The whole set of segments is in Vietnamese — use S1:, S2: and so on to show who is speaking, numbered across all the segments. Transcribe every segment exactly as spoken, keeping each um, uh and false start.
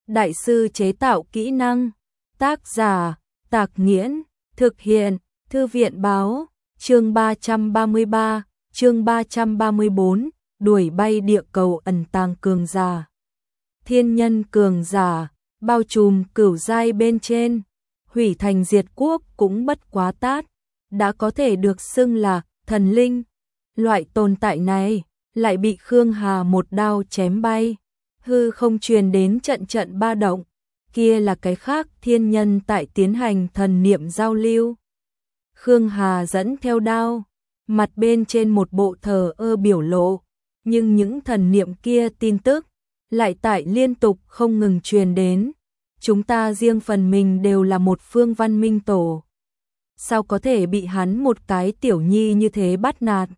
S1: Đại sư chế tạo kỹ năng. Tác giả Tạc Nghiễn. Thực hiện Thư viện Báo. Chương ba trăm ba mươi ba, chương ba trăm ba mươi bốn, đuổi bay địa cầu ẩn tàng cường giả. Thiên nhân cường giả, bao trùm cửu giai bên trên, hủy thành diệt quốc cũng bất quá tát, đã có thể được xưng là thần linh. Loại tồn tại này lại bị Khương Hà một đao chém bay, hư không truyền đến trận trận ba động, kia là cái khác thiên nhân tại tiến hành thần niệm giao lưu. Khương Hà dẫn theo đao, mặt bên trên một bộ thờ ơ biểu lộ, nhưng những thần niệm kia tin tức lại tại liên tục không ngừng truyền đến. Chúng ta riêng phần mình đều là một phương văn minh tổ, sao có thể bị hắn một cái tiểu nhi như thế bắt nạt?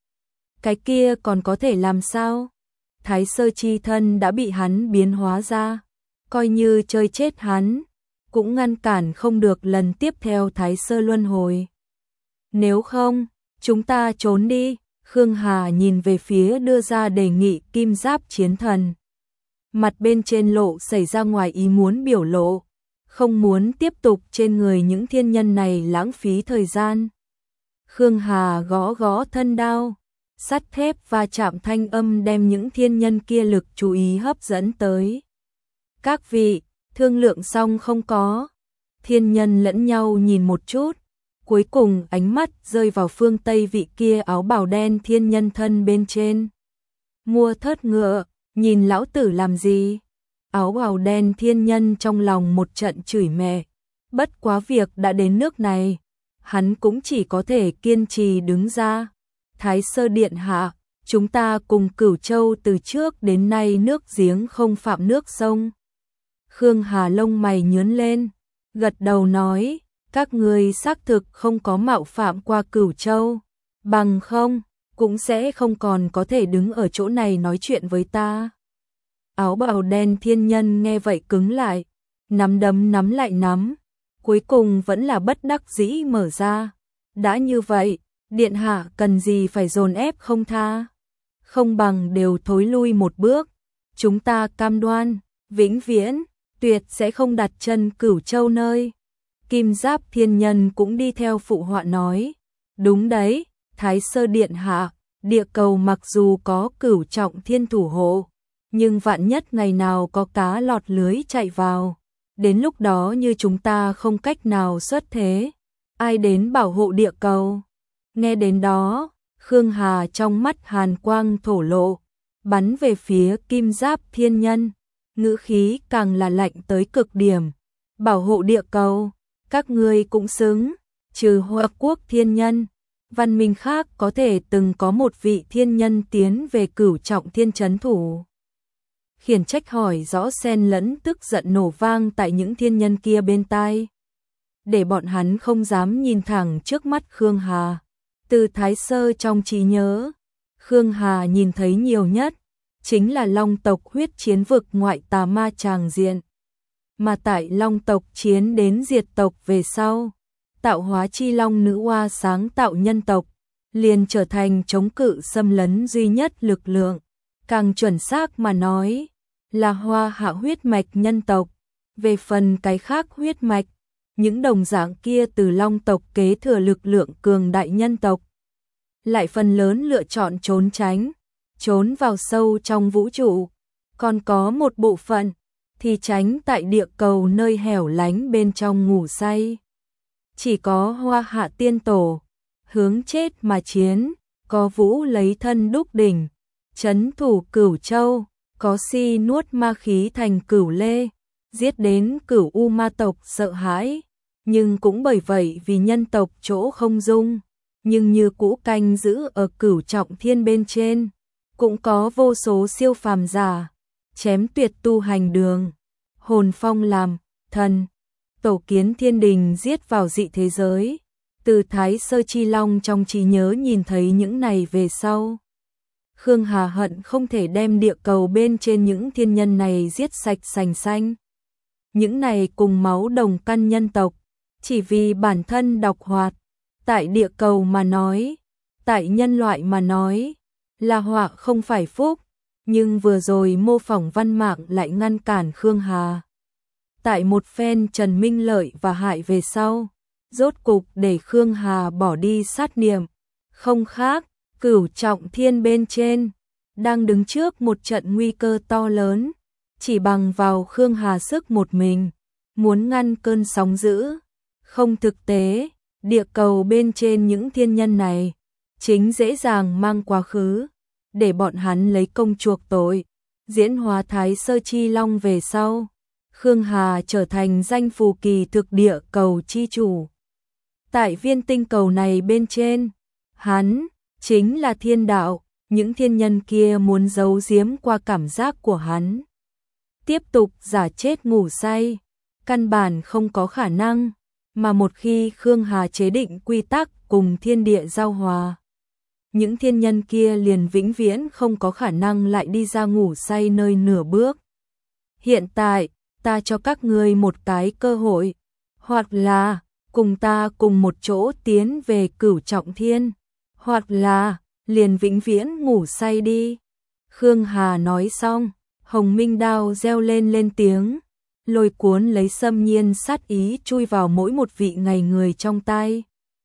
S1: Cái kia còn có thể làm sao? Thái sơ chi thân đã bị hắn biến hóa ra, coi như chơi chết hắn, cũng ngăn cản không được lần tiếp theo thái sơ luân hồi. Nếu không, chúng ta trốn đi. Khương Hà nhìn về phía đưa ra đề nghị kim giáp chiến thần. Mặt bên trên lộ xảy ra ngoài ý muốn biểu lộ, không muốn tiếp tục trên người những thiên nhân này lãng phí thời gian. Khương Hà gõ gõ thân đao, sắt thép và chạm thanh âm đem những thiên nhân kia lực chú ý hấp dẫn tới. Các vị, thương lượng xong không có? Thiên nhân lẫn nhau nhìn một chút, cuối cùng ánh mắt rơi vào phương Tây vị kia áo bào đen thiên nhân thân bên trên. Mua thớt ngựa, nhìn lão tử làm gì? Áo bào đen thiên nhân trong lòng một trận chửi mẹ, bất quá việc đã đến nước này, hắn cũng chỉ có thể kiên trì đứng ra. Thái sơ điện hạ, chúng ta cùng Cửu Châu từ trước đến nay nước giếng không phạm nước sông. Khương Hà lông mày nhướng lên, gật đầu nói, các ngươi xác thực không có mạo phạm qua Cửu Châu, bằng không cũng sẽ không còn có thể đứng ở chỗ này nói chuyện với ta. Áo bào đen thiên nhân nghe vậy cứng lại, nắm đấm nắm lại nắm, cuối cùng vẫn là bất đắc dĩ mở ra. Đã như vậy, điện hạ cần gì phải dồn ép không tha, không bằng đều thối lui một bước, chúng ta cam đoan, vĩnh viễn, tuyệt sẽ không đặt chân Cửu Châu nơi. Kim giáp thiên nhân cũng đi theo phụ họa nói, đúng đấy, Thái sơ điện hạ, địa cầu mặc dù có cửu trọng thiên thủ hộ, nhưng vạn nhất ngày nào có cá lọt lưới chạy vào, đến lúc đó như chúng ta không cách nào xuất thế, ai đến bảo hộ địa cầu? Nghe đến đó, Khương Hà trong mắt hàn quang thổ lộ, bắn về phía kim giáp thiên nhân, ngữ khí càng là lạnh tới cực điểm. Bảo hộ địa cầu, các ngươi cũng xứng, trừ Hoa Quốc thiên nhân, văn minh khác có thể từng có một vị thiên nhân tiến về cửu trọng thiên trấn thủ. Khiển trách hỏi rõ xen lẫn tức giận nổ vang tại những thiên nhân kia bên tai, để bọn hắn không dám nhìn thẳng trước mắt Khương Hà. Từ Thái sơ trong trí nhớ, Khương Hà nhìn thấy nhiều nhất chính là Long tộc huyết chiến vực ngoại tà ma tràng diện. Mà tại Long tộc chiến đến diệt tộc về sau, tạo hóa chi long nữ oa sáng tạo nhân tộc, liền trở thành chống cự xâm lấn duy nhất lực lượng. Càng chuẩn xác mà nói, là hoa hạ huyết mạch nhân tộc. Về phần cái khác huyết mạch, những đồng dạng kia từ Long tộc kế thừa lực lượng cường đại nhân tộc, lại phần lớn lựa chọn trốn tránh, trốn vào sâu trong vũ trụ. Còn có một bộ phận thì tránh tại địa cầu nơi hẻo lánh bên trong ngủ say. Chỉ có Hoa Hạ tiên tổ hướng chết mà chiến, có Vũ lấy thân đúc đỉnh trấn thủ Cửu Châu, có Si nuốt ma khí thành Cửu Lê, giết đến Cửu U ma tộc sợ hãi, nhưng cũng bởi vậy vì nhân tộc chỗ không dung, nhưng như cũ canh giữ ở cửu trọng thiên bên trên. Cũng có vô số siêu phàm giả chém tuyệt tu hành đường, hồn phong làm thần, tổ kiến thiên đình giết vào dị thế giới. Từ Thái sơ chi long trong trí nhớ nhìn thấy những này về sau, Khương Hà hận không thể đem địa cầu bên trên những thiên nhân này giết sạch sành xanh. Những này cùng máu đồng căn nhân tộc, chỉ vì bản thân độc hoạt, tại địa cầu mà nói, tại nhân loại mà nói, là họa không phải phúc, nhưng vừa rồi mô phỏng văn mạng lại ngăn cản Khương Hà. Tại một phen Trần Minh Lợi và hại về sau, rốt cục để Khương Hà bỏ đi sát niệm, không khác, Cửu Trọng Thiên bên trên đang đứng trước một trận nguy cơ to lớn, chỉ bằng vào Khương Hà sức một mình, muốn ngăn cơn sóng dữ, không thực tế, địa cầu bên trên những thiên nhân này, chính dễ dàng mang quá khứ, để bọn hắn lấy công chuộc tội, diễn hóa Thái Sơ Chi Long về sau. Khương Hà trở thành danh phù kỳ thực địa cầu chi chủ. Tại viên tinh cầu này bên trên, hắn chính là thiên đạo, những thiên nhân kia muốn giấu giếm qua cảm giác của hắn. Tiếp tục giả chết ngủ say, căn bản không có khả năng, mà một khi Khương Hà chế định quy tắc cùng thiên địa giao hòa, những thiên nhân kia liền vĩnh viễn không có khả năng lại đi ra ngủ say nơi nửa bước. Hiện tại, ta cho các ngươi một cái cơ hội, hoặc là cùng ta cùng một chỗ tiến về Cửu Trọng Thiên, hoặc là liền vĩnh viễn ngủ say đi. Khương Hà nói xong, Hồng Minh đao reo lên lên tiếng, lôi cuốn lấy xâm nhiên sát ý chui vào mỗi một vị ngày người trong tay.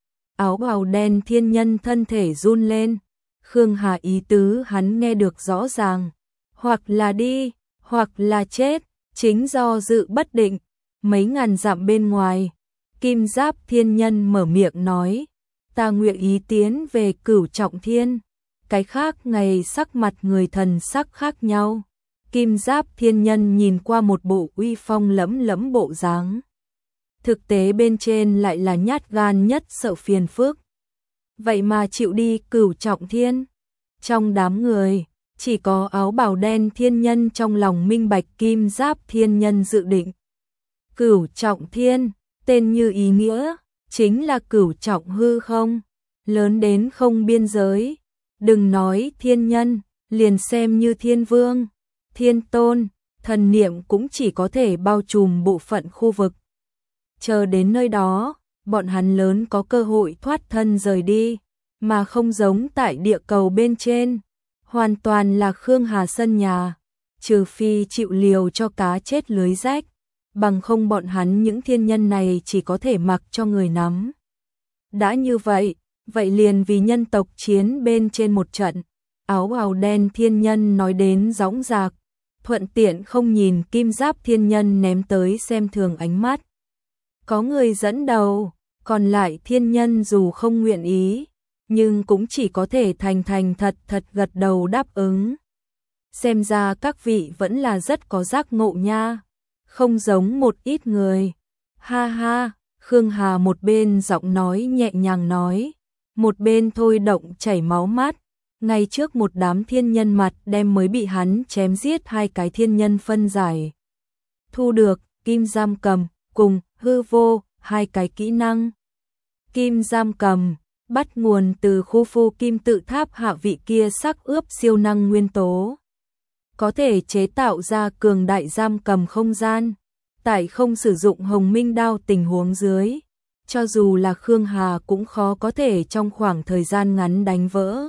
S1: Áo bào đen thiên nhân thân thể run lên, Khương Hà ý tứ hắn nghe được rõ ràng, hoặc là đi, hoặc là chết, chính do dự bất định. Mấy ngàn dặm bên ngoài, Kim Giáp thiên nhân mở miệng nói, ta nguyện ý tiến về Cửu Trọng Thiên. Cái khác ngày sắc mặt người thần sắc khác nhau. Kim Giáp thiên nhân nhìn qua một bộ uy phong lẫm lẫm bộ dáng, thực tế bên trên lại là nhát gan nhất sợ phiền phức. Vậy mà chịu đi Cửu Trọng Thiên. Trong đám người, chỉ có áo bào đen thiên nhân trong lòng minh bạch Kim Giáp thiên nhân dự định. Cửu Trọng Thiên, tên như ý nghĩa, chính là cửu trọng hư không, lớn đến không biên giới. Đừng nói thiên nhân, liền xem như thiên vương, thiên tôn, thần niệm cũng chỉ có thể bao trùm bộ phận khu vực. Chờ đến nơi đó, bọn hắn lớn có cơ hội thoát thân rời đi, mà không giống tại địa cầu bên trên, hoàn toàn là Khương Hà sân nhà, trừ phi chịu liều cho cá chết lưới rách, bằng không bọn hắn những thiên nhân này chỉ có thể mặc cho người nắm. Đã như vậy, vậy liền vì nhân tộc chiến bên trên một trận. Áo bào đen thiên nhân nói đến dõng dạc, thuận tiện không nhìn Kim Giáp thiên nhân ném tới xem thường ánh mắt. Có người dẫn đầu, còn lại thiên nhân dù không nguyện ý, nhưng cũng chỉ có thể thành thành thật thật gật đầu đáp ứng. Xem ra các vị vẫn là rất có giác ngộ nha, không giống một ít người. Ha ha, Khương Hà một bên giọng nói nhẹ nhàng nói, một bên thôi động chảy máu mắt, ngay trước một đám thiên nhân mặt đem mới bị hắn chém giết hai cái thiên nhân phân giải. Thu được, kim giam cầm, cùng, hư vô, hai cái kỹ năng. Kim giam cầm, bắt nguồn từ khu phu kim tự tháp hạ vị kia sắc ướp siêu năng nguyên tố. Có thể chế tạo ra cường đại giam cầm không gian, tại không sử dụng hồng minh đao tình huống dưới. Cho dù là Khương Hà cũng khó có thể trong khoảng thời gian ngắn đánh vỡ.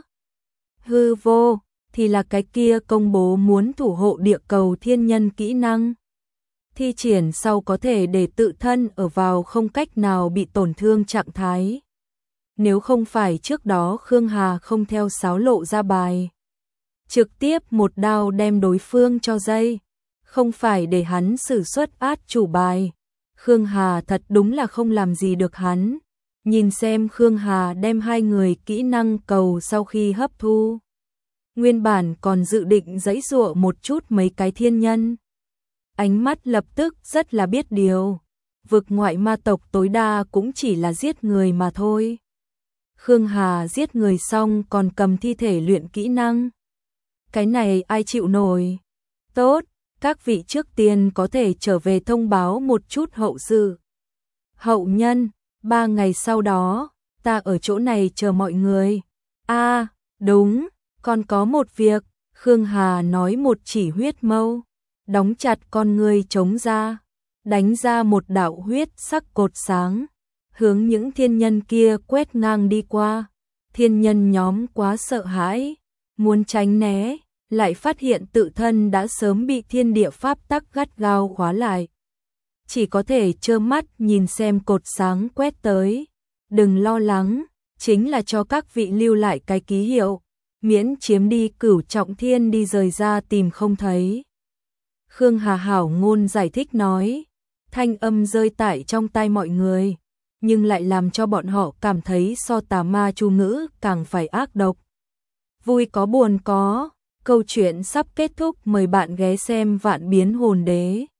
S1: Hư vô, thì là cái kia công bố muốn thủ hộ địa cầu thiên nhân kỹ năng. Thi triển sau có thể để tự thân ở vào không cách nào bị tổn thương trạng thái. Nếu không phải trước đó Khương Hà không theo sáo lộ ra bài, trực tiếp một đao đem đối phương cho dây, không phải để hắn sử xuất át chủ bài, Khương Hà thật đúng là không làm gì được hắn. Nhìn xem Khương Hà đem hai người kỹ năng cầu sau khi hấp thu, nguyên bản còn dự định giãy giụa một chút mấy cái thiên nhân, ánh mắt lập tức rất là biết điều. Vực ngoại ma tộc tối đa cũng chỉ là giết người mà thôi. Khương Hà giết người xong còn cầm thi thể luyện kỹ năng, cái này ai chịu nổi. Tốt, các vị trước tiên có thể trở về thông báo một chút hậu sự. Hậu nhân, ba ngày sau đó, ta ở chỗ này chờ mọi người. A, à, đúng, còn có một việc, Khương Hà nói một chỉ huyết mâu, đóng chặt con ngươi trống ra, đánh ra một đạo huyết sắc cột sáng, hướng những thiên nhân kia quét ngang đi qua. Thiên nhân nhóm quá sợ hãi, muốn tránh né, lại phát hiện tự thân đã sớm bị thiên địa pháp tắc gắt gao khóa lại. chỉ có thể trơ mắt nhìn xem cột sáng quét tới. Đừng lo lắng, chính là cho các vị lưu lại cái ký hiệu, miễn chiếm đi Cửu Trọng Thiên đi rời ra tìm không thấy. Khương Hà hảo ngôn giải thích nói, thanh âm rơi tại trong tai mọi người, nhưng lại làm cho bọn họ cảm thấy so tà ma chú ngữ càng phải ác độc. Vui có buồn có, câu chuyện sắp kết thúc, mời bạn ghé xem Vạn Biến Hồn Đế.